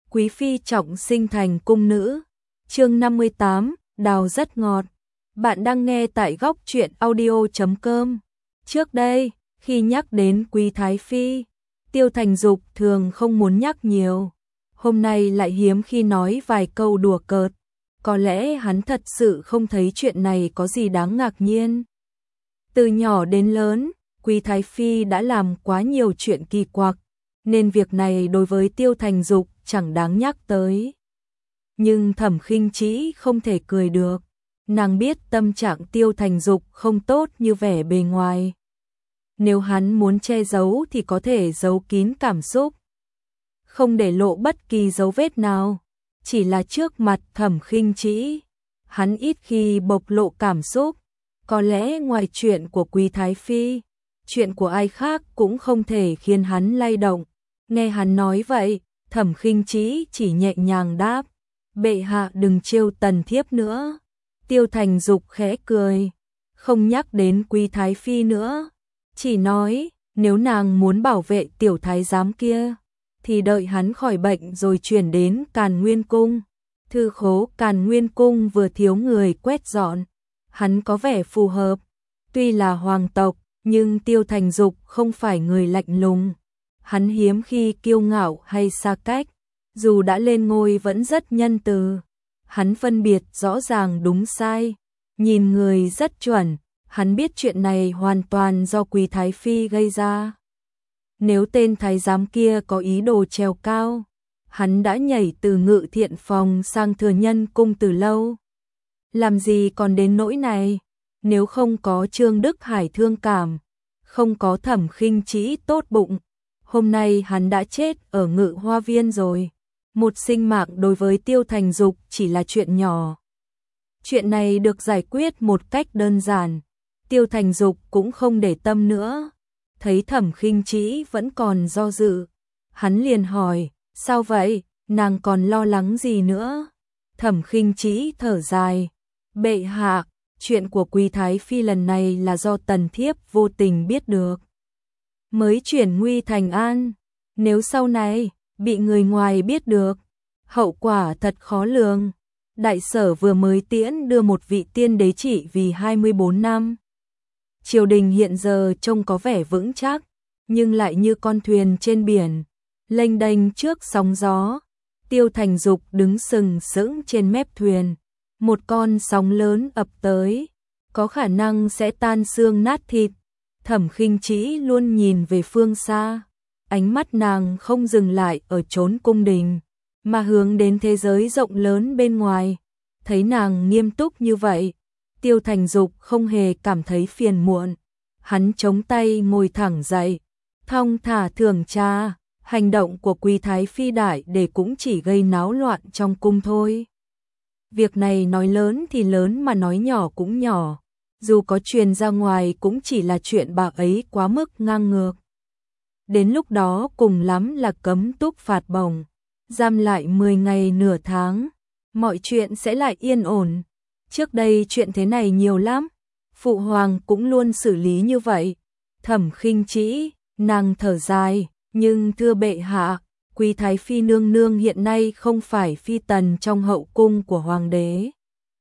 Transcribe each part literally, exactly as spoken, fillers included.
quý phi trọng sinh thành cung nữ. Chương năm mươi tám, đào rất ngọt. Bạn đang nghe tại góc truyện audio chấm com. Trước đây, khi nhắc đến Quý thái phi, Tiêu Thành Dục thường không muốn nhắc nhiều. Hôm nay lại hiếm khi nói vài câu đùa cợt. Có lẽ hắn thật sự không thấy chuyện này có gì đáng ngạc nhiên. Từ nhỏ đến lớn, Quý thái phi đã làm quá nhiều chuyện kỳ quặc, nên việc này đối với Tiêu Thành Dục chẳng đáng nhắc tới. Nhưng Thẩm Khinh Trĩ không thể cười được, nàng biết tâm trạng Tiêu Thành Dục không tốt như vẻ bề ngoài. Nếu hắn muốn che giấu thì có thể giấu kín cảm xúc, không để lộ bất kỳ dấu vết nào. Chỉ là trước mặt Thẩm Khinh Trĩ, hắn ít khi bộc lộ cảm xúc. Có lẽ ngoài chuyện của Quý thái phi, chuyện của ai khác cũng không thể khiến hắn lay động. Nghe hắn nói vậy, Thẩm Khinh Trĩ chỉ nhẹ nhàng đáp: "Bệ hạ đừng trêu tần thiếp nữa." Tiêu Thành Dục khẽ cười, không nhắc đến Quý thái phi nữa, chỉ nói nếu nàng muốn bảo vệ tiểu thái giám kia thì đợi hắn khỏi bệnh rồi chuyển đến Càn Nguyên cung. Thư khố Càn Nguyên cung vừa thiếu người quét dọn, hắn có vẻ phù hợp. Tuy là hoàng tộc, nhưng Tiêu Thành Dục không phải người lạnh lùng. Hắn hiếm khi kiêu ngạo hay xa cách, dù đã lên ngôi vẫn rất nhân từ. Hắn phân biệt rõ ràng đúng sai, nhìn người rất chuẩn. Hắn biết chuyện này hoàn toàn do Quý thái phi gây ra. Nếu tên thái giám kia có ý đồ trèo cao, hắn đã nhảy từ ngự thiện phòng sang thừa nhân cung từ lâu. Làm gì còn đến nỗi này? Nếu không có Trương Đức Hải thương cảm, không có Thẩm Khinh Trĩ tốt bụng, hôm nay hắn đã chết ở Ngự Hoa Viên rồi. Một sinh mạng đối với Tiêu Thành Dục chỉ là chuyện nhỏ. Chuyện này được giải quyết một cách đơn giản. Tiêu Thành Dục cũng không để tâm nữa. Thấy Thẩm Khinh Trĩ vẫn còn do dự, hắn liền hỏi: "Sao vậy, nàng còn lo lắng gì nữa?" Thẩm Khinh Trĩ thở dài: "Bệ hạ, chuyện của Quý thái phi lần này là do tần thiếp vô tình biết được, mới chuyển nguy thành an. Nếu sau này bị người ngoài biết được, hậu quả thật khó lường. Đại sở vừa mới tiễn đưa một vị tiên đế trị vì hai mươi bốn năm. Triều đình hiện giờ trông có vẻ vững chắc, nhưng lại như con thuyền trên biển, lênh đênh trước sóng gió." Tiêu Thành Dục đứng sừng sững trên mép thuyền. Một con sóng lớn ập tới, có khả năng sẽ tan xương nát thịt. Thẩm Khinh Trĩ luôn nhìn về phương xa, ánh mắt nàng không dừng lại ở chốn cung đình, mà hướng đến thế giới rộng lớn bên ngoài. Thấy nàng nghiêm túc như vậy, Tiêu Thành Dục không hề cảm thấy phiền muộn. Hắn chống tay ngồi thẳng dậy, thong thả thưởng trà. Hành động của Quý thái phi đại để cũng chỉ gây náo loạn trong cung thôi. Việc này nói lớn thì lớn mà nói nhỏ cũng nhỏ. Dù có truyền ra ngoài cũng chỉ là chuyện bà ấy quá mức ngang ngược. Đến lúc đó cùng lắm là cấm túc phạt bổng, giam lại mười ngày nửa tháng, mọi chuyện sẽ lại yên ổn. Trước đây chuyện thế này nhiều lắm, phụ hoàng cũng luôn xử lý như vậy." Thẩm Khinh Trĩ, nàng thở dài: "Nhưng thưa bệ hạ, Quý thái phi nương nương hiện nay không phải phi tần trong hậu cung của hoàng đế.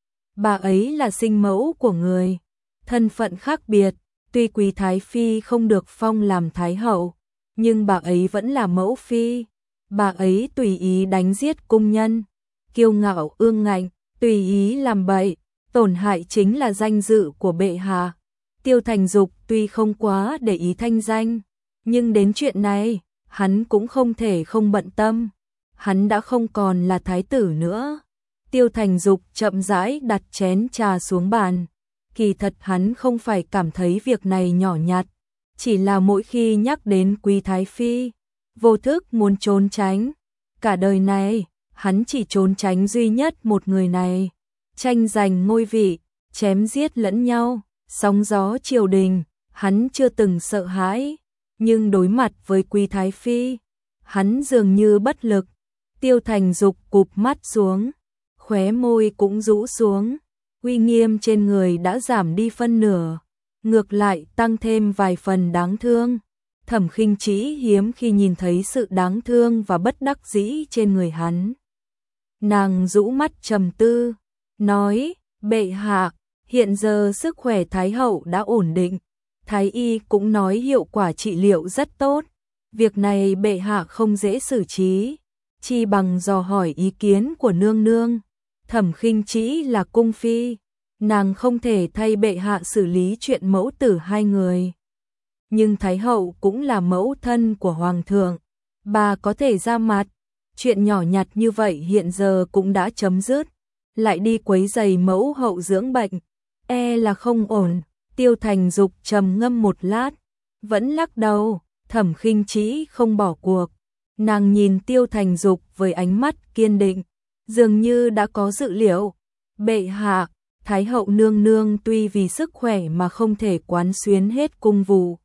Bà ấy là sinh mẫu của người, thân phận khác biệt. Tuy Quý thái phi không được phong làm thái hậu, nhưng bà ấy vẫn là mẫu phi. Bà ấy tùy ý đánh giết cung nhân, kiêu ngạo ương ngạnh, tùy ý làm bậy, tổn hại chính là danh dự của bệ hạ." Tiêu Thành Dục tuy không quá để ý thanh danh, nhưng đến chuyện này, hắn cũng không thể không bận tâm. Hắn đã không còn là thái tử nữa. Tiêu Thành Dục chậm rãi đặt chén trà xuống bàn. Kỳ thật hắn không phải cảm thấy việc này nhỏ nhặt, chỉ là mỗi khi nhắc đến Quý thái phi, vô thức muốn trốn tránh. Cả đời này, hắn chỉ trốn tránh duy nhất một người này. Tranh giành ngôi vị, chém giết lẫn nhau, sóng gió triều đình, hắn chưa từng sợ hãi. Nhưng đối mặt với Quý thái phi, hắn dường như bất lực. Tiêu Thành Dục cụp mắt xuống, khóe môi cũng rũ xuống. Uy nghiêm trên người đã giảm đi phân nửa, ngược lại tăng thêm vài phần đáng thương. Thẩm Khinh Chí hiếm khi nhìn thấy sự đáng thương và bất đắc dĩ trên người hắn. Nàng rũ mắt trầm tư, nói, bệ hạ, hiện giờ sức khỏe Thái hậu đã ổn định, Thái y cũng nói hiệu quả trị liệu rất tốt, việc này bệ hạ không dễ xử trí, chi bằng dò hỏi ý kiến của nương nương. Thẩm Khinh Chí là cung phi, nàng không thể thay bệ hạ xử lý chuyện mẫu tử hai người. Nhưng Thái hậu cũng là mẫu thân của hoàng thượng, bà có thể ra mặt, chuyện nhỏ nhặt như vậy hiện giờ cũng đã chấm dứt, lại đi quấy rầy mẫu hậu dưỡng bệnh, e là không ổn. Tiêu Thành Dục trầm ngâm một lát, vẫn lắc đầu. Thẩm Khinh Chí không bỏ cuộc, nàng nhìn Tiêu Thành Dục với ánh mắt kiên định, dường như đã có dự liệu. Bệ hạ, Thái hậu nương nương tuy vì sức khỏe mà không thể quán xuyến hết cung vụ,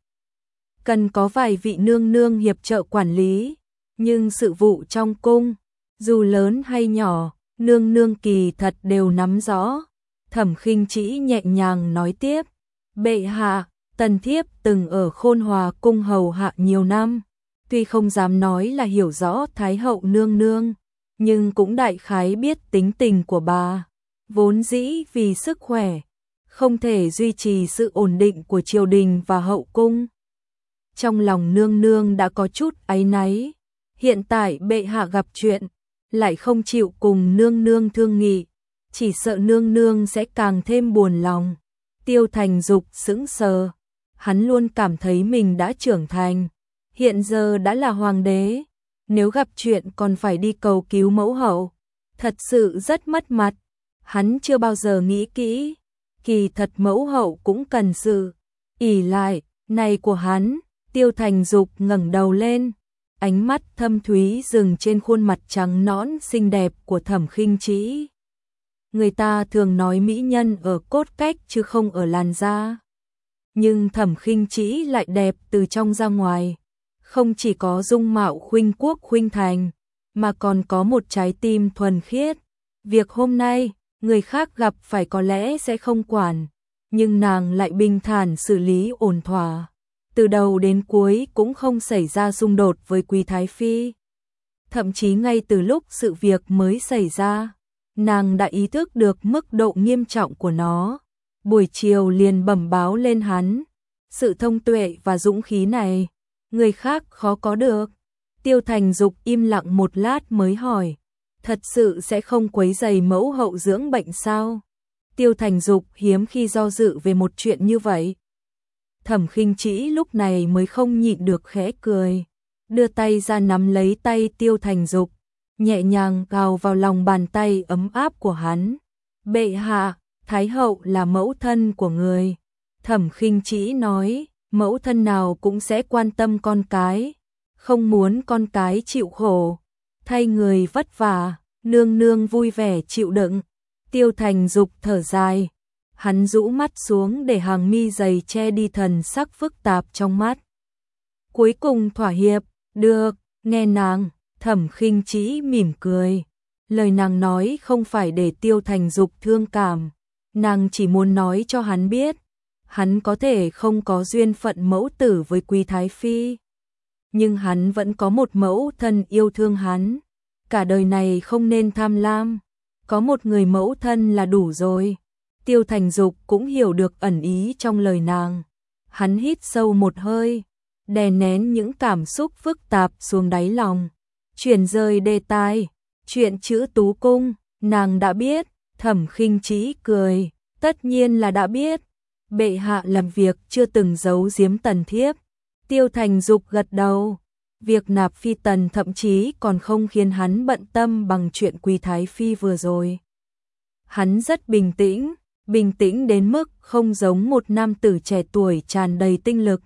cần có vài vị nương nương hiệp trợ quản lý, nhưng sự vụ trong cung, dù lớn hay nhỏ, nương nương kỳ thật đều nắm rõ. Thẩm Khinh Chí nhẹ nhàng nói tiếp, bệ hạ, tần thiếp từng ở Khôn Hòa cung hầu hạ nhiều năm, tuy không dám nói là hiểu rõ Thái hậu nương nương, nhưng cũng đại khái biết tính tình của bà, vốn dĩ vì sức khỏe, không thể duy trì sự ổn định của triều đình và hậu cung. Trong lòng nương nương đã có chút áy náy, hiện tại bệ hạ gặp chuyện, lại không chịu cùng nương nương thương nghị, chỉ sợ nương nương sẽ càng thêm buồn lòng. Tiêu Thành Dục sững sờ, hắn luôn cảm thấy mình đã trưởng thành, hiện giờ đã là hoàng đế, nếu gặp chuyện còn phải đi cầu cứu mẫu hậu, thật sự rất mất mặt. Hắn chưa bao giờ nghĩ kỹ, kỳ thật mẫu hậu cũng cần sự ỷ lại này của hắn. Tiêu Thành Dục ngẩng đầu lên, ánh mắt thâm thúy dừng trên khuôn mặt trắng nõn xinh đẹp của Thẩm Khinh Chí. Người ta thường nói mỹ nhân ở cốt cách chứ không ở làn da. Nhưng Thẩm Khinh Chí lại đẹp từ trong ra ngoài, không chỉ có dung mạo khuynh quốc khuynh thành, mà còn có một trái tim thuần khiết. Việc hôm nay, người khác gặp phải có lẽ sẽ không quản, nhưng nàng lại bình thản xử lý ổn thỏa. Từ đầu đến cuối cũng không xảy ra xung đột với Quý Thái Phi. Thậm chí ngay từ lúc sự việc mới xảy ra, nàng đã ý thức được mức độ nghiêm trọng của nó. Buổi chiều liền bẩm báo lên hắn. Sự thông tuệ và dũng khí này, người khác khó có được. Tiêu Thành Dục im lặng một lát mới hỏi, thật sự sẽ không quấy rầy mẫu hậu dưỡng bệnh sao? Tiêu Thành Dục hiếm khi do dự về một chuyện như vậy. Thẩm Khinh Chí lúc này mới không nhịn được khẽ cười, đưa tay ra nắm lấy tay Tiêu Thành Dục, nhẹ nhàng cào vào lòng bàn tay ấm áp của hắn. Bệ hạ, Thái hậu là mẫu thân của người. Thẩm Khinh Chí nói, mẫu thân nào cũng sẽ quan tâm con cái, không muốn con cái chịu khổ, thay người vất vả, nương nương vui vẻ chịu đựng. Tiêu Thành Dục thở dài, hắn rũ mắt xuống để hàng mi dày che đi thần sắc phức tạp trong mắt. Cuối cùng thỏa hiệp, được, nghe nàng. Thẩm Khinh Chí mỉm cười, lời nàng nói không phải để Tiêu Thành Dục thương cảm, nàng chỉ muốn nói cho hắn biết, hắn có thể không có duyên phận mẫu tử với Quý Thái Phi, nhưng hắn vẫn có một mẫu thân yêu thương hắn, cả đời này không nên tham lam, có một người mẫu thân là đủ rồi. Tiêu Thành Dục cũng hiểu được ẩn ý trong lời nàng, hắn hít sâu một hơi, đè nén những cảm xúc phức tạp xuống đáy lòng. Chuyển rời đề tài, chuyện chữ Tú Cung, nàng đã biết. Thẩm Khinh Chí cười, tất nhiên là đã biết. Bệ hạ làm việc chưa từng giấu giếm tần thiếp. Tiêu Thành Dục gật đầu, việc nạp phi tần thậm chí còn không khiến hắn bận tâm bằng chuyện Quý Thái Phi vừa rồi. Hắn rất bình tĩnh, bình tĩnh đến mức không giống một nam tử trẻ tuổi tràn đầy tinh lực.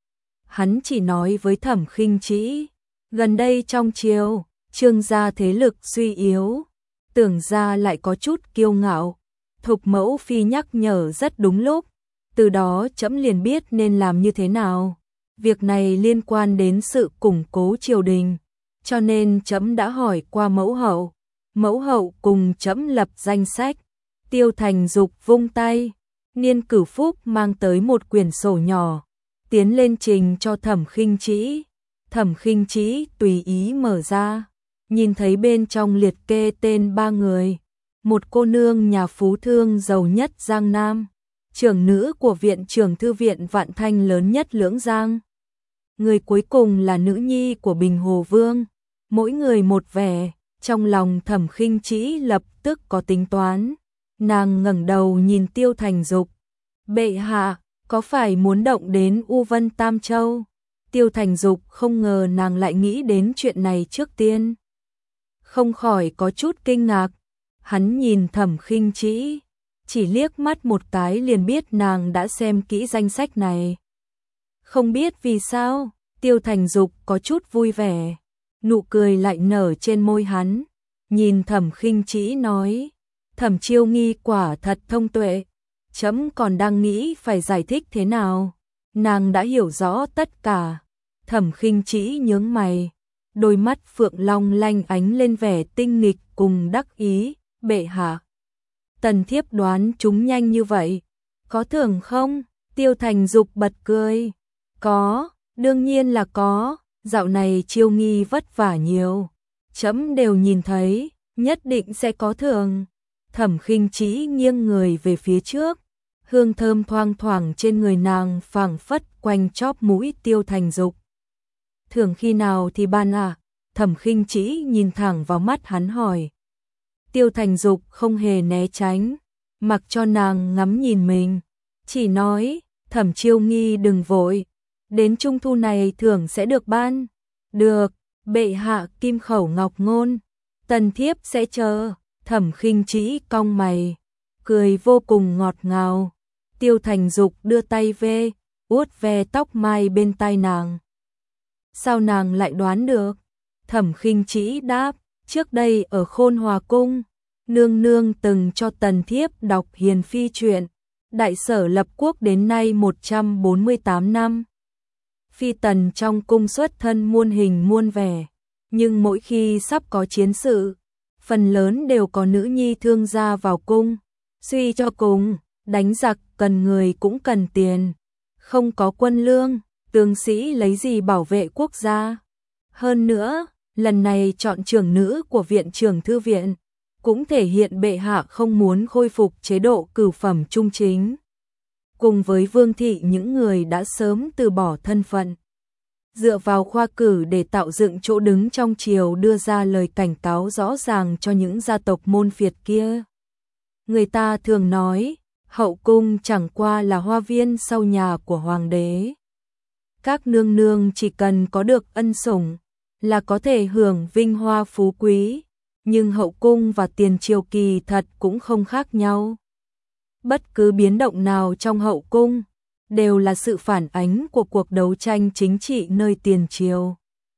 Hắn chỉ nói với Thẩm Khinh Chí, gần đây trong triều, Trương gia thế lực suy yếu, Tưởng gia lại có chút kiêu ngạo, Thục mẫu phi nhắc nhở rất đúng lúc, từ đó trẫm liền biết nên làm như thế nào. Việc này liên quan đến sự củng cố triều đình, cho nên trẫm đã hỏi qua mẫu hậu, mẫu hậu cùng trẫm lập danh sách. Tiêu Thành Dục vung tay, Niên Cửu Phúc mang tới một quyển sổ nhỏ, tiến lên trình cho Thẩm Khinh Trĩ. Thẩm Khinh Trĩ tùy ý mở ra, nhìn thấy bên trong liệt kê tên ba người, một cô nương nhà phú thương giàu nhất Giang Nam, trưởng nữ của viện trưởng thư viện Vạn Thanh lớn nhất Lưỡng Giang. Người cuối cùng là nữ nhi của Bình Hồ Vương, mỗi người một vẻ, trong lòng Thẩm Khinh Trĩ lập tức có tính toán. Nàng ngẩng đầu nhìn Tiêu Thành Dục, bệ hạ, có phải muốn động đến U Vân Tam Châu? Tiêu Thành Dục không ngờ nàng lại nghĩ đến chuyện này trước tiên, không khỏi có chút kinh ngạc. Hắn nhìn Thẩm Khinh Trĩ, chỉ liếc mắt một cái liền biết nàng đã xem kỹ danh sách này. Không biết vì sao, Tiêu Thành Dục có chút vui vẻ, nụ cười lại nở trên môi hắn, nhìn Thẩm Khinh Trĩ nói, Thẩm Chiêu Nghi quả thật thông tuệ, chấm còn đang nghĩ phải giải thích thế nào. Nàng đã hiểu rõ tất cả. Thẩm Khinh Trĩ nhướng mày, đôi mắt phượng long lanh ánh lên vẻ tinh nghịch cùng đắc ý, bệ hạ. Tần thiếp đoán chúng nhanh như vậy, có thưởng không? Tiêu Thành Dục bật cười, có, đương nhiên là có, dạo này Chiêu Nghi vất vả nhiều, chấm đều nhìn thấy, nhất định sẽ có thưởng. Thẩm Khinh Trĩ nghiêng người về phía trước, hương thơm thoang thoảng trên người nàng phảng phất quanh chóp mũi Tiêu Thành Dục. Thưởng khi nào thì ban à? Thẩm Khinh Trĩ nhìn thẳng vào mắt hắn hỏi. Tiêu Thành Dục không hề né tránh, mặc cho nàng ngắm nhìn mình, chỉ nói, Thẩm Chiêu Nghi đừng vội, đến trung thu này thưởng sẽ được ban. Được, bệ hạ kim khẩu ngọc ngôn, tần thiếp sẽ chờ. Thẩm Khinh Trĩ cong mày, cười vô cùng ngọt ngào. Tiêu Thành Dục đưa tay về, vuốt ve tóc mai bên tai nàng. Sao nàng lại đoán được? Thẩm Khinh Trĩ đáp, trước đây ở Khôn Hòa Cung, nương nương từng cho tần thiếp đọc Hiền Phi truyện, đại sở lập quốc đến nay một trăm bốn mươi tám năm. Phi tần trong cung xuất thân muôn hình muôn vẻ, nhưng mỗi khi sắp có chiến sự, phần lớn đều có nữ nhi thương gia vào cung. Suy cho cùng, đánh giặc cần người cũng cần tiền, không có quân lương, tướng sĩ lấy gì bảo vệ quốc gia. Hơn nữa, lần này chọn trưởng nữ của viện trưởng thư viện, cũng thể hiện bệ hạ không muốn khôi phục chế độ cửu phẩm trung chính. Cùng với vương thị những người đã sớm từ bỏ thân phận, dựa vào khoa cử để tạo dựng chỗ đứng trong triều, đưa ra lời cảnh cáo rõ ràng cho những gia tộc môn phiệt kia. Người ta thường nói, hậu cung chẳng qua là hoa viên sau nhà của hoàng đế. Các nương nương chỉ cần có được ân sủng là có thể hưởng vinh hoa phú quý, nhưng hậu cung và tiền triều kỳ thật cũng không khác nhau. Bất cứ biến động nào trong hậu cung đều là sự phản ánh của cuộc đấu tranh chính trị nơi tiền triều.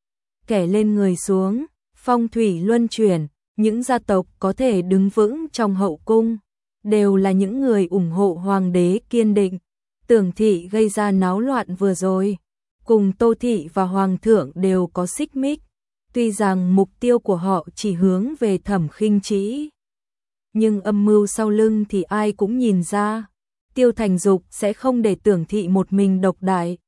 Kẻ lên người xuống, phong thủy luân chuyển, những gia tộc có thể đứng vững trong hậu cung đều là những người ủng hộ hoàng đế kiên định. Tưởng thị gây ra náo loạn vừa rồi, cùng Tô thị và hoàng thượng đều có xích mích, tuy rằng mục tiêu của họ chỉ hướng về Thẩm Khinh Trĩ, nhưng âm mưu sau lưng thì ai cũng nhìn ra. Tiêu Thành Dục sẽ không để Tưởng thị một mình độc đại.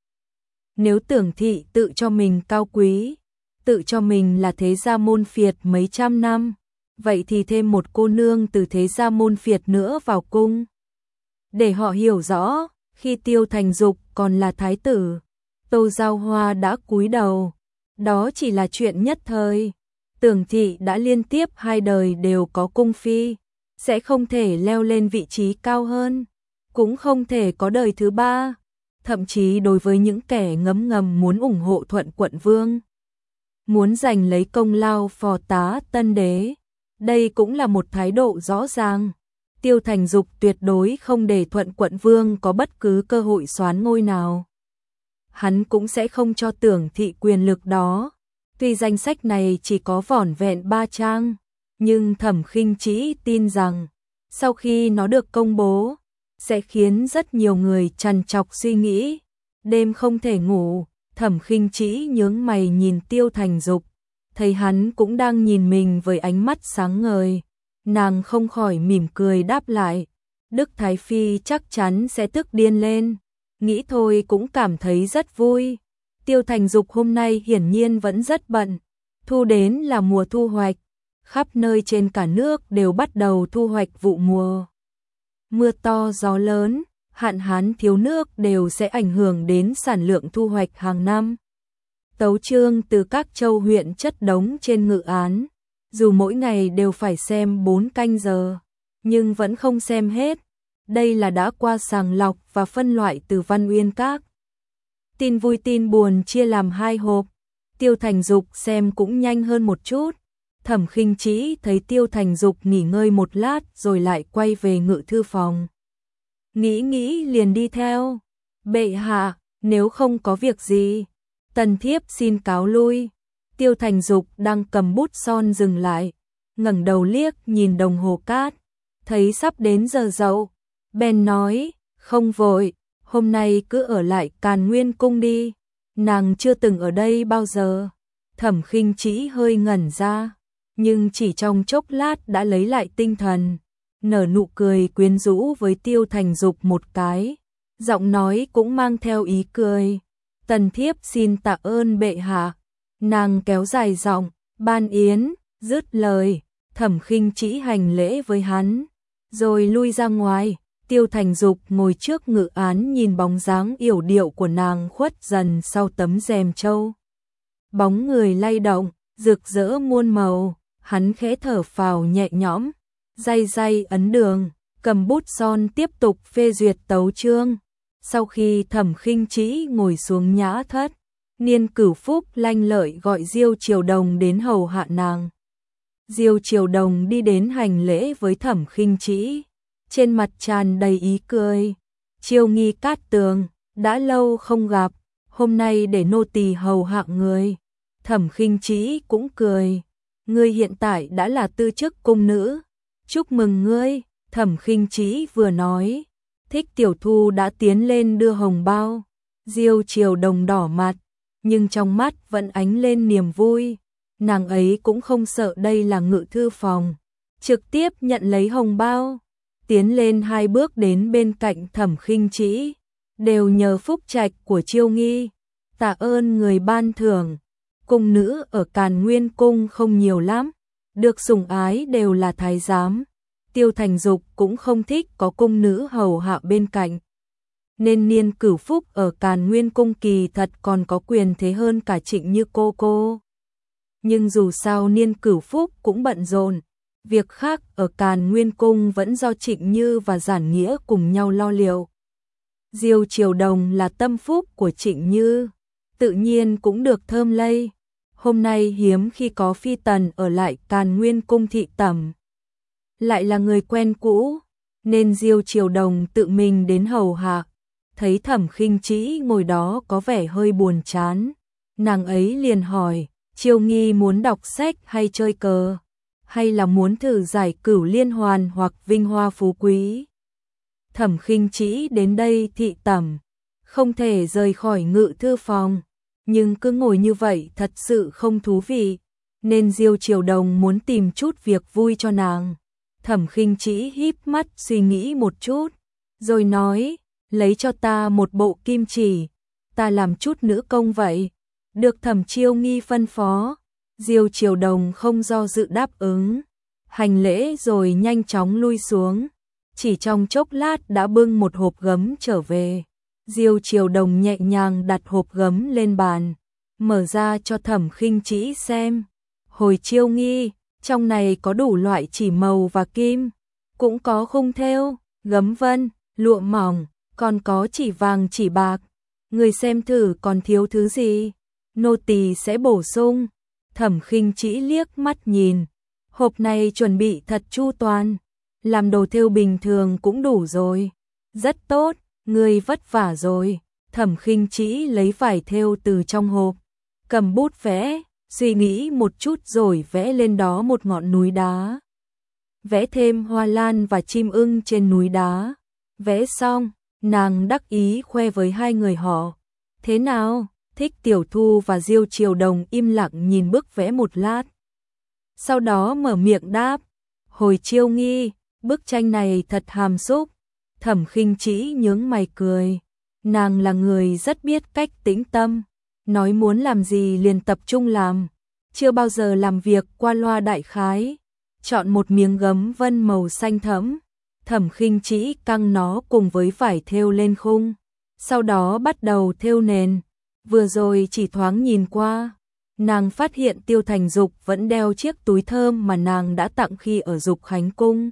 Nếu Tưởng thị tự cho mình cao quý, tự cho mình là thế gia môn phiệt mấy trăm năm, vậy thì thêm một cô nương từ thế gia môn phiệt nữa vào cung. Để họ hiểu rõ, khi Tiêu Thành Dục còn là thái tử, Tô Giao Hoa đã cúi đầu, đó chỉ là chuyện nhất thời. Tưởng thị đã liên tiếp hai đời đều có cung phi, sẽ không thể leo lên vị trí cao hơn, cũng không thể có đời thứ ba. Thậm chí đối với những kẻ ngấm ngầm muốn ủng hộ Thuận quận vương, muốn giành lấy công lao phò tá tân đế, đây cũng là một thái độ rõ ràng. Tiêu Thành Dục tuyệt đối không để Thuận quận vương có bất cứ cơ hội soán ngôi nào. Hắn cũng sẽ không cho Tưởng thị quyền lực đó. Tuy danh sách này chỉ có vỏn vẹn ba trang, nhưng Thẩm Khinh Trĩ tin rằng sau khi nó được công bố, sẽ khiến rất nhiều người trằn trọc suy nghĩ, đêm không thể ngủ. Thẩm Khinh Trĩ nhướng mày nhìn Tiêu Thành Dục, thấy hắn cũng đang nhìn mình với ánh mắt sáng ngời, nàng không khỏi mỉm cười đáp lại, Đức Thái Phi chắc chắn sẽ tức điên lên. nghĩ thôi cũng cảm thấy rất vui. Tiêu Thành Dục hôm nay hiển nhiên vẫn rất bận. Thu đến là mùa thu hoạch, khắp nơi trên cả nước đều bắt đầu thu hoạch vụ mùa. Mưa to gió lớn, hạn hán thiếu nước đều sẽ ảnh hưởng đến sản lượng thu hoạch hàng năm. Tấu chương từ các châu huyện chất đống trên ngự án, dù mỗi ngày đều phải xem bốn canh giờ, nhưng vẫn không xem hết. Đây là đã qua sàng lọc và phân loại từ Văn Uyên Các. Tin vui tin buồn chia làm hai hộp. Tiêu Thành Dục xem cũng nhanh hơn một chút. Thẩm Khinh Trĩ thấy Tiêu Thành Dục nghỉ ngơi một lát rồi lại quay về ngự thư phòng. Nghĩ nghĩ liền đi theo. Bệ hạ, nếu không có việc gì, tần thiếp xin cáo lui. Tiêu Thành Dục đang cầm bút son dừng lại, ngẩng đầu liếc nhìn đồng hồ cát, thấy sắp đến giờ dậu, bèn nói, không vội, hôm nay cứ ở lại Càn Nguyên cung đi, nàng chưa từng ở đây bao giờ. Thẩm Khinh Trĩ hơi ngẩn ra, nhưng chỉ trong chốc lát đã lấy lại tinh thần, nở nụ cười quyến rũ với Tiêu Thành Dục một cái, giọng nói cũng mang theo ý cười. Tần thiếp xin tạ ơn bệ hạ. Nàng kéo dài giọng, ban yến, dứt lời, Thẩm Khinh Trĩ hành lễ với hắn, rồi lui ra ngoài. Tiêu Thành Dục ngồi trước ngự án nhìn bóng dáng yểu điệu của nàng khuất dần sau tấm rèm trâu. Bóng người lay động, rực rỡ muôn màu, hắn khẽ thở phào nhẹ nhõm, day day ấn đường, cầm bút son tiếp tục phê duyệt tấu chương. Sau khi Thẩm Khinh Trĩ ngồi xuống nhã thất, Niên Cửu Phúc lanh lợi gọi Diêu Triều Đồng đến hầu hạ nàng. Diêu Triều Đồng đi đến hành lễ với Thẩm Khinh Trĩ, trên mặt tràn đầy ý cười. Chiêu nghi cát tường, đã lâu không gặp, hôm nay để nô tỳ hầu hạ người. Thẩm Khinh Trĩ cũng cười, ngươi hiện tại đã là tư chức cung nữ, chúc mừng ngươi. Thẩm Khinh Trĩ vừa nói, Thích Tiểu Thu đã tiến lên đưa hồng bao. Diêu Triều Đồng đỏ mặt, nhưng trong mắt vẫn ánh lên niềm vui. Nàng ấy cũng không sợ đây là ngự thư phòng, trực tiếp nhận lấy hồng bao, tiến lên hai bước đến bên cạnh Thẩm Khinh Trĩ, đều nhờ phúc trạch của Chiêu Nghi, tạ ơn người ban thưởng. Cung nữ ở Càn Nguyên cung không nhiều lắm, được sủng ái đều là thái giám. Tiêu Thành Dục cũng không thích có cung nữ hầu hạ bên cạnh, nên Niên Cửu Phúc ở Càn Nguyên cung kỳ thật còn có quyền thế hơn cả Trịnh Như cô cô. Nhưng dù sao Niên Cửu Phúc cũng bận rộn, việc khác ở Càn Nguyên cung vẫn do Trịnh Như và Giản Nghĩa cùng nhau lo liệu. Diêu Triều Đồng là tâm phúc của Trịnh Như, tự nhiên cũng được thơm lây. Hôm nay hiếm khi có phi tần ở lại Càn Nguyên cung thị tẩm, lại là người quen cũ, nên Diêu Triều Đồng tự mình đến hầu hạ. Thấy Thẩm Khinh Trĩ ngồi đó có vẻ hơi buồn chán, nàng ấy liền hỏi, Chiêu Nghi muốn đọc sách hay chơi cờ, hay là muốn thử giải Cửu Liên Hoàn hoặc Vinh Hoa Phú Quý. Thẩm Khinh Trĩ đến đây thị tẩm, không thể rời khỏi ngự thư phòng, nhưng cứ ngồi như vậy thật sự không thú vị, nên Diêu Triều Đồng muốn tìm chút việc vui cho nàng. Thẩm Khinh Trĩ híp mắt suy nghĩ một chút, rồi nói, lấy cho ta một bộ kim chỉ, ta làm chút nữ công vậy. Được Thẩm Chiêu Nghi phân phó, Diêu Triều Đồng không do dự đáp ứng, hành lễ rồi nhanh chóng lui xuống, chỉ trong chốc lát đã bưng một hộp gấm trở về. Diêu Triều Đồng nhẹ nhàng đặt hộp gấm lên bàn, mở ra cho Thẩm Khinh Trĩ xem. Hồi Chiêu Nghi, trong này có đủ loại chỉ màu và kim, cũng có khung thêu, gấm vân, lụa mỏng, còn có chỉ vàng chỉ bạc. Người xem thử còn thiếu thứ gì, nô tỳ sẽ bổ sung. Thẩm Khinh Trĩ liếc mắt nhìn, hộp này chuẩn bị thật chu toàn, làm đồ thêu bình thường cũng đủ rồi. Rất tốt, ngươi vất vả rồi. Thẩm Khinh Trĩ lấy vải thêu từ trong hộp, cầm bút vẽ, suy nghĩ một chút rồi vẽ lên đó một ngọn núi đá. Vẽ thêm hoa lan và chim ưng trên núi đá. Vẽ xong, nàng đắc ý khoe với hai người họ. Thế nào? Thích Tiểu Thu và Diêu Triều Đồng im lặng nhìn bức vẽ một lát. Sau đó mở miệng đáp, hồi Chiêu Nghi, bức tranh này thật hàm xúc. Thẩm Khinh Trĩ nhướng mày cười, Nàng là người rất biết cách tĩnh tâm, nói muốn làm gì liền tập trung làm, chưa bao giờ làm việc qua loa đại khái. Chọn một miếng gấm vân màu xanh thẫm, Thẩm Khinh Trĩ căng nó cùng với vải thêu lên khung, sau đó bắt đầu thêu nền. Vừa rồi chỉ thoáng nhìn qua, nàng phát hiện Tiêu Thành Dục vẫn đeo chiếc túi thơm mà nàng đã tặng khi ở Dục Khánh Cung.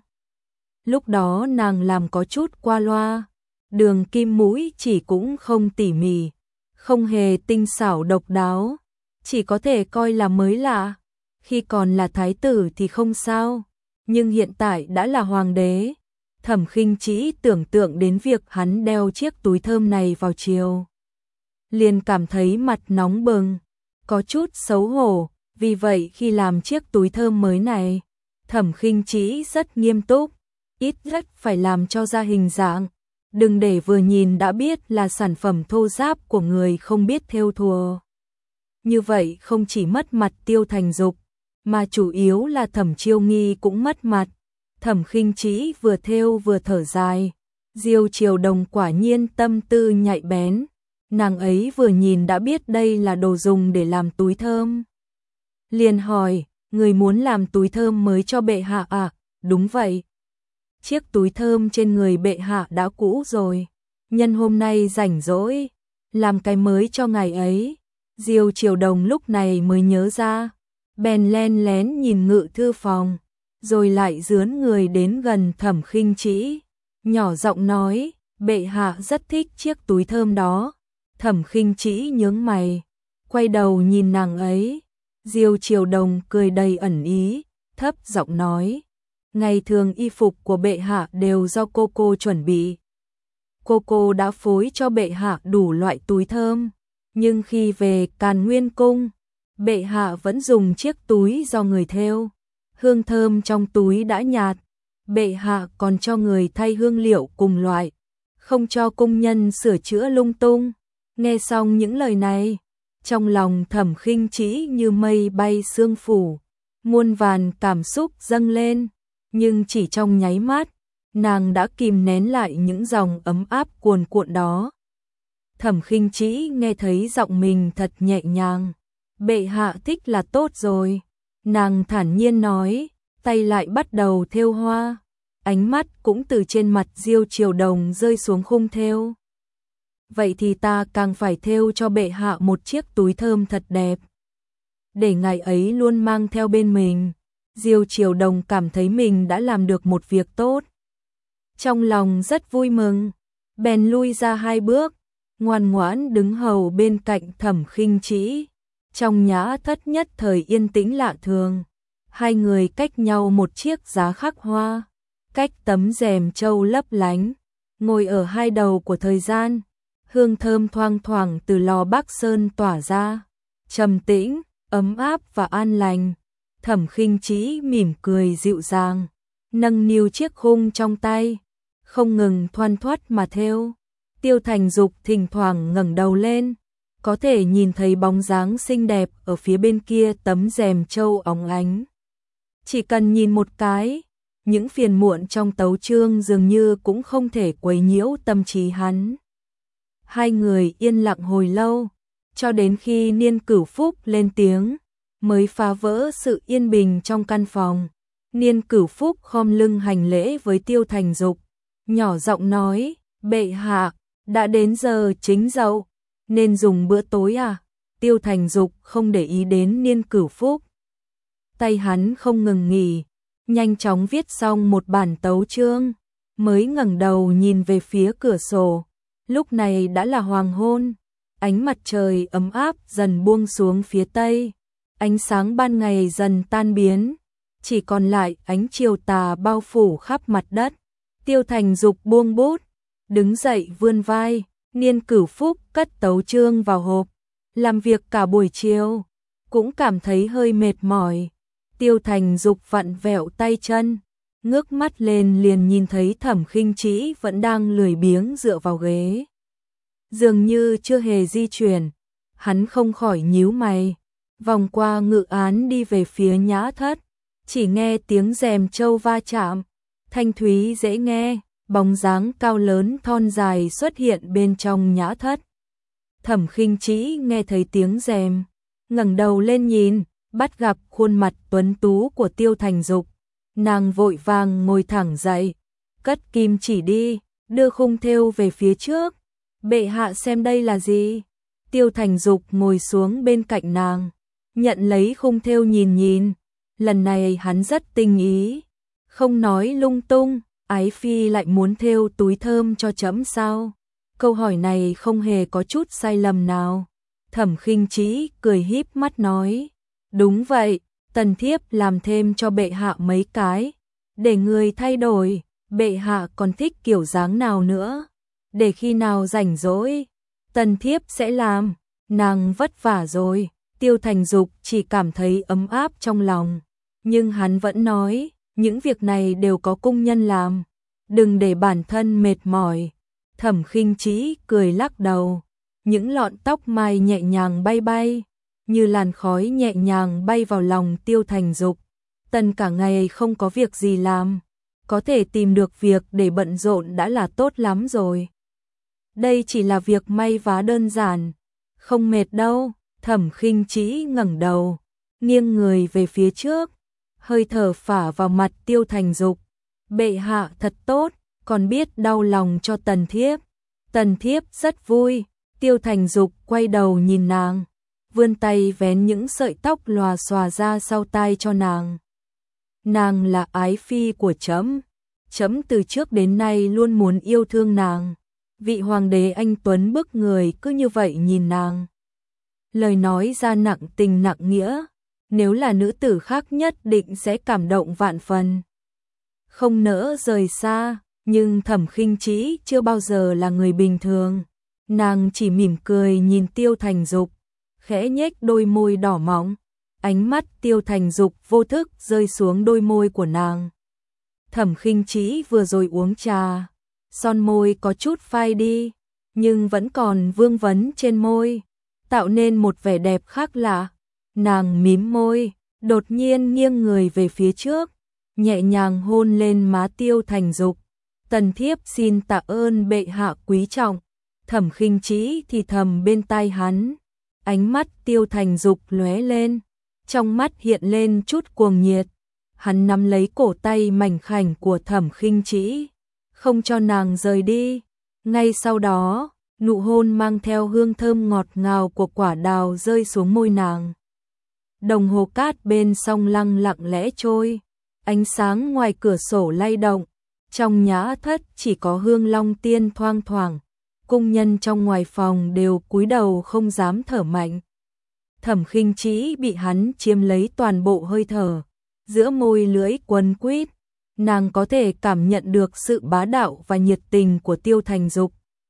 Lúc đó nàng làm có chút qua loa, đường kim mũi chỉ cũng không tỉ mỉ, không hề tinh xảo độc đáo, chỉ có thể coi là mới lạ. Khi còn là thái tử thì không sao, nhưng hiện tại đã là hoàng đế. Thẩm Khinh Trĩ tưởng tượng đến việc hắn đeo chiếc túi thơm này vào chiều, liền cảm thấy mặt nóng bừng, có chút xấu hổ. Vì vậy khi làm chiếc túi thơm mới này, Thẩm Khinh Trĩ rất nghiêm túc, ít nhất phải làm cho ra hình dạng, đừng để vừa nhìn đã biết là sản phẩm thô ráp của người không biết thêu thùa. Như vậy không chỉ mất mặt Tiêu Thành Dục, mà chủ yếu là Thẩm Chiêu Nghi cũng mất mặt. Thẩm Khinh Trĩ vừa thêu vừa thở dài, Diêu Triều Đồng quả nhiên tâm tư nhạy bén, nàng ấy vừa nhìn đã biết đây là đồ dùng để làm túi thơm. Liền hỏi, người muốn làm túi thơm mới cho bệ hạ à? Đúng vậy. Chiếc túi thơm trên người bệ hạ đã cũ rồi, nhân hôm nay rảnh rỗi, làm cái mới cho ngài ấy. Diêu Triều Đồng lúc này mới nhớ ra, bèn len lén nhìn ngự thư phòng, rồi lại dướn người đến gần Thẩm Khinh Trĩ, nhỏ giọng nói, bệ hạ rất thích chiếc túi thơm đó. Thẩm Khinh Trĩ nhướng mày, quay đầu nhìn nàng ấy. Diêu Triều Đồng cười đầy ẩn ý, thấp giọng nói, ngày thường y phục của bệ hạ đều do cô cô chuẩn bị. Cô cô đã phối cho bệ hạ đủ loại túi thơm, nhưng khi về Càn Nguyên Cung, bệ hạ vẫn dùng chiếc túi do người thêu. Hương thơm trong túi đã nhạt, bệ hạ còn cho người thay hương liệu cùng loại, không cho cung nhân sửa chữa lung tung. Nghe xong những lời này, trong lòng Thẩm Khinh Trĩ như mây bay sương phủ, muôn vàn cảm xúc dâng lên, nhưng chỉ trong nháy mắt, nàng đã kìm nén lại những dòng ấm áp cuồn cuộn đó. Thẩm Khinh Trĩ nghe thấy giọng mình thật nhẹ nhàng, bệ hạ thích là tốt rồi. Nàng thản nhiên nói, tay lại bắt đầu thêu hoa, ánh mắt cũng từ trên mặt Diêu Triều Đồng rơi xuống khung thêu. Vậy thì ta càng phải thêu cho bệ hạ một chiếc túi thơm thật đẹp, để ngài ấy luôn mang theo bên mình. Diêu Triều Đồng cảm thấy mình đã làm được một việc tốt, trong lòng rất vui mừng, bèn lui ra hai bước, ngoan ngoãn đứng hầu bên cạnh Thẩm Khinh Trĩ. Trong nhã thất nhất thời yên tĩnh lạ thường, hai người cách nhau một chiếc giá khắc hoa, cách tấm rèm châu lấp lánh, ngồi ở hai đầu của thời gian, hương thơm thoang thoảng từ lò Bắc Sơn tỏa ra, trầm tĩnh, ấm áp và an lành. Thẩm Khinh Trĩ mỉm cười dịu dàng, nâng niu chiếc khung trong tay, không ngừng thoăn thoắt mà thêu. Tiêu Thành Dục thỉnh thoảng ngẩng đầu lên, có thể nhìn thấy bóng dáng xinh đẹp ở phía bên kia tấm rèm châu óng ánh. Chỉ cần nhìn một cái, những phiền muộn trong tấu chương dường như cũng không thể quấy nhiễu tâm trí hắn. Hai người yên lặng hồi lâu, cho đến khi Niên Cửu Phúc lên tiếng, mới phá vỡ sự yên bình trong căn phòng. Niên Cửu Phúc khom lưng hành lễ với Tiêu Thành Dục, nhỏ giọng nói, bệ hạ, đã đến giờ chính dậu, nên dùng bữa tối à? Tiêu Thành Dục không để ý đến Niên Cửu Phúc. Tay hắn không ngừng nghỉ, nhanh chóng viết xong một bản tấu chương, mới ngẩng đầu nhìn về phía cửa sổ. Lúc này đã là hoàng hôn, ánh mặt trời ấm áp dần buông xuống phía tây, ánh sáng ban ngày dần tan biến, chỉ còn lại ánh chiều tà bao phủ khắp mặt đất. Tiêu Thành Dục buông bút, đứng dậy vươn vai. Niên Cửu Phúc cất tấu chương vào hộp, làm việc cả buổi chiều, cũng cảm thấy hơi mệt mỏi. Tiêu Thành Dục vặn vẹo tay chân, ngước mắt lên liền nhìn thấy Thẩm Khinh Trĩ vẫn đang lười biếng dựa vào ghế, dường như chưa hề di chuyển. Hắn không khỏi nhíu mày, vòng qua ngự án đi về phía nhã thất, chỉ nghe tiếng rèm châu va chạm, thanh thúy dễ nghe, bóng dáng cao lớn thon dài xuất hiện bên trong nhã thất. Thẩm Khinh Trĩ nghe thấy tiếng rèm, ngẩng đầu lên nhìn, bắt gặp khuôn mặt tuấn tú của Tiêu Thành Dục. Nàng vội vàng ngồi thẳng dậy, cất kim chỉ đi, đưa khung thêu về phía trước. Bệ hạ xem đây là gì? Tiêu Thành Dục ngồi xuống bên cạnh nàng, nhận lấy khung thêu nhìn nhìn. Lần này hắn rất tinh ý, không nói lung tung. Ái phi lại muốn thêu túi thơm cho trẫm sao? Câu hỏi này không hề có chút sai lầm nào. Thẩm Khinh Trĩ cười híp mắt nói, đúng vậy, tần thiếp làm thêm cho bệ hạ mấy cái, để người thay đổi. Bệ hạ còn thích kiểu dáng nào nữa? Để khi nào rảnh rỗi, tần thiếp sẽ làm. Nàng vất vả rồi. Tiêu Thành Dục chỉ cảm thấy ấm áp trong lòng, nhưng hắn vẫn nói, những việc này đều có cung nhân làm, đừng để bản thân mệt mỏi. Thẩm Khinh Trĩ cười lắc đầu, những lọn tóc mai nhẹ nhàng bay bay, như làn khói nhẹ nhàng bay vào lòng Tiêu Thành Dục. Tần cả ngày không có việc gì làm, có thể tìm được việc để bận rộn đã là tốt lắm rồi. Đây chỉ là việc may vá đơn giản, không mệt đâu. Thẩm Khinh Trĩ ngẩng đầu, nghiêng người về phía trước, hơi thở phả vào mặt Tiêu Thành Dục. Bệ hạ thật tốt, còn biết đau lòng cho tần thiếp. Tần thiếp rất vui. Tiêu Thành Dục quay đầu nhìn nàng, vươn tay vén những sợi tóc lòa xòa ra sau tai cho nàng. Nàng là ái phi của trẫm, trẫm từ trước đến nay luôn muốn yêu thương nàng. Vị hoàng đế anh tuấn bức người cứ như vậy nhìn nàng. Lời nói ra nặng tình nặng nghĩa, nếu là nữ tử khác nhất định sẽ cảm động vạn phần, không nỡ rời xa. Nhưng Thẩm Khinh Trĩ chưa bao giờ là người bình thường, nàng chỉ mỉm cười nhìn Tiêu Thành Dục, khẽ nhếch đôi môi đỏ mọng. Ánh mắt Tiêu Thành Dục vô thức rơi xuống đôi môi của nàng. Thẩm Khinh Trĩ vừa rồi uống trà, son môi có chút phai đi, nhưng vẫn còn vương vấn trên môi, tạo nên một vẻ đẹp khác lạ. Nàng mím môi, đột nhiên nghiêng người về phía trước, nhẹ nhàng hôn lên má Tiêu Thành Dục. Tần thiếp xin tạ ơn bệ hạ quý trọng. Thẩm Khinh Trĩ thì thầm bên tai hắn. Ánh mắt Tiêu Thành Dục lóe lên, trong mắt hiện lên chút cuồng nhiệt. Hắn nắm lấy cổ tay mảnh khảnh của Thẩm Khinh Trĩ, không cho nàng rời đi. Ngay sau đó, nụ hôn mang theo hương thơm ngọt ngào của quả đào rơi xuống môi nàng. Đồng hồ cát bên sông lăng lặng lẽ trôi, ánh sáng ngoài cửa sổ lay động. Trong nhã thất chỉ có Hương Long Tiên thoang thoảng, cung nhân trong ngoài phòng đều cúi đầu không dám thở mạnh. Thẩm Khinh Trĩ bị hắn chiếm lấy toàn bộ hơi thở, giữa môi lưỡi quấn quýt, nàng có thể cảm nhận được sự bá đạo và nhiệt tình của Tiêu Thành Dục.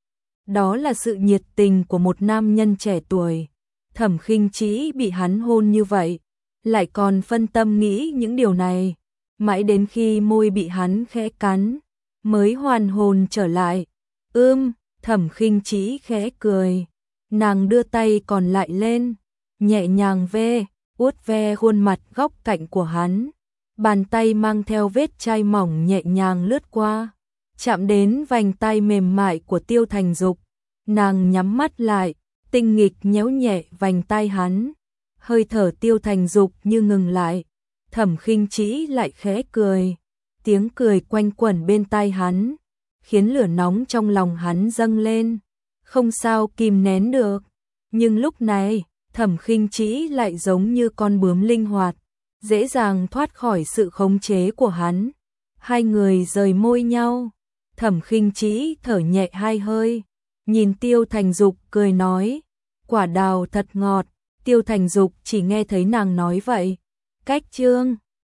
Đó là sự nhiệt tình của một nam nhân trẻ tuổi. Thẩm Khinh Trĩ bị hắn hôn như vậy, lại còn phân tâm nghĩ những điều này, mãi đến khi môi bị hắn khẽ cắn, mới hoàn hồn trở lại. Ưm, Thẩm Khinh Trĩ khẽ cười, nàng đưa tay còn lại lên, nhẹ nhàng ve, uốt ve khuôn mặt góc cạnh của hắn. Bàn tay mang theo vết chai mỏng nhẹ nhàng lướt qua, chạm đến vành tay mềm mại của Tiêu Thành Dục. Nàng nhắm mắt lại, tinh nghịch nhéo nhẹ vành tay hắn. Hơi thở Tiêu Thành Dục như ngừng lại. Thẩm Khinh Trĩ lại khẽ cười, tiếng cười quanh quẩn bên tai hắn, khiến lửa nóng trong lòng hắn dâng lên, không sao kìm nén được. Nhưng lúc này, Thẩm Khinh Trĩ lại giống như con bướm linh hoạt, dễ dàng thoát khỏi sự khống chế của hắn. Hai người rời môi nhau, Thẩm Khinh Trĩ thở nhẹ hai hơi, nhìn Tiêu Thành Dục cười nói, quả đào thật ngọt. Tiêu Thành Dục chỉ nghe thấy nàng nói vậy. Cách chương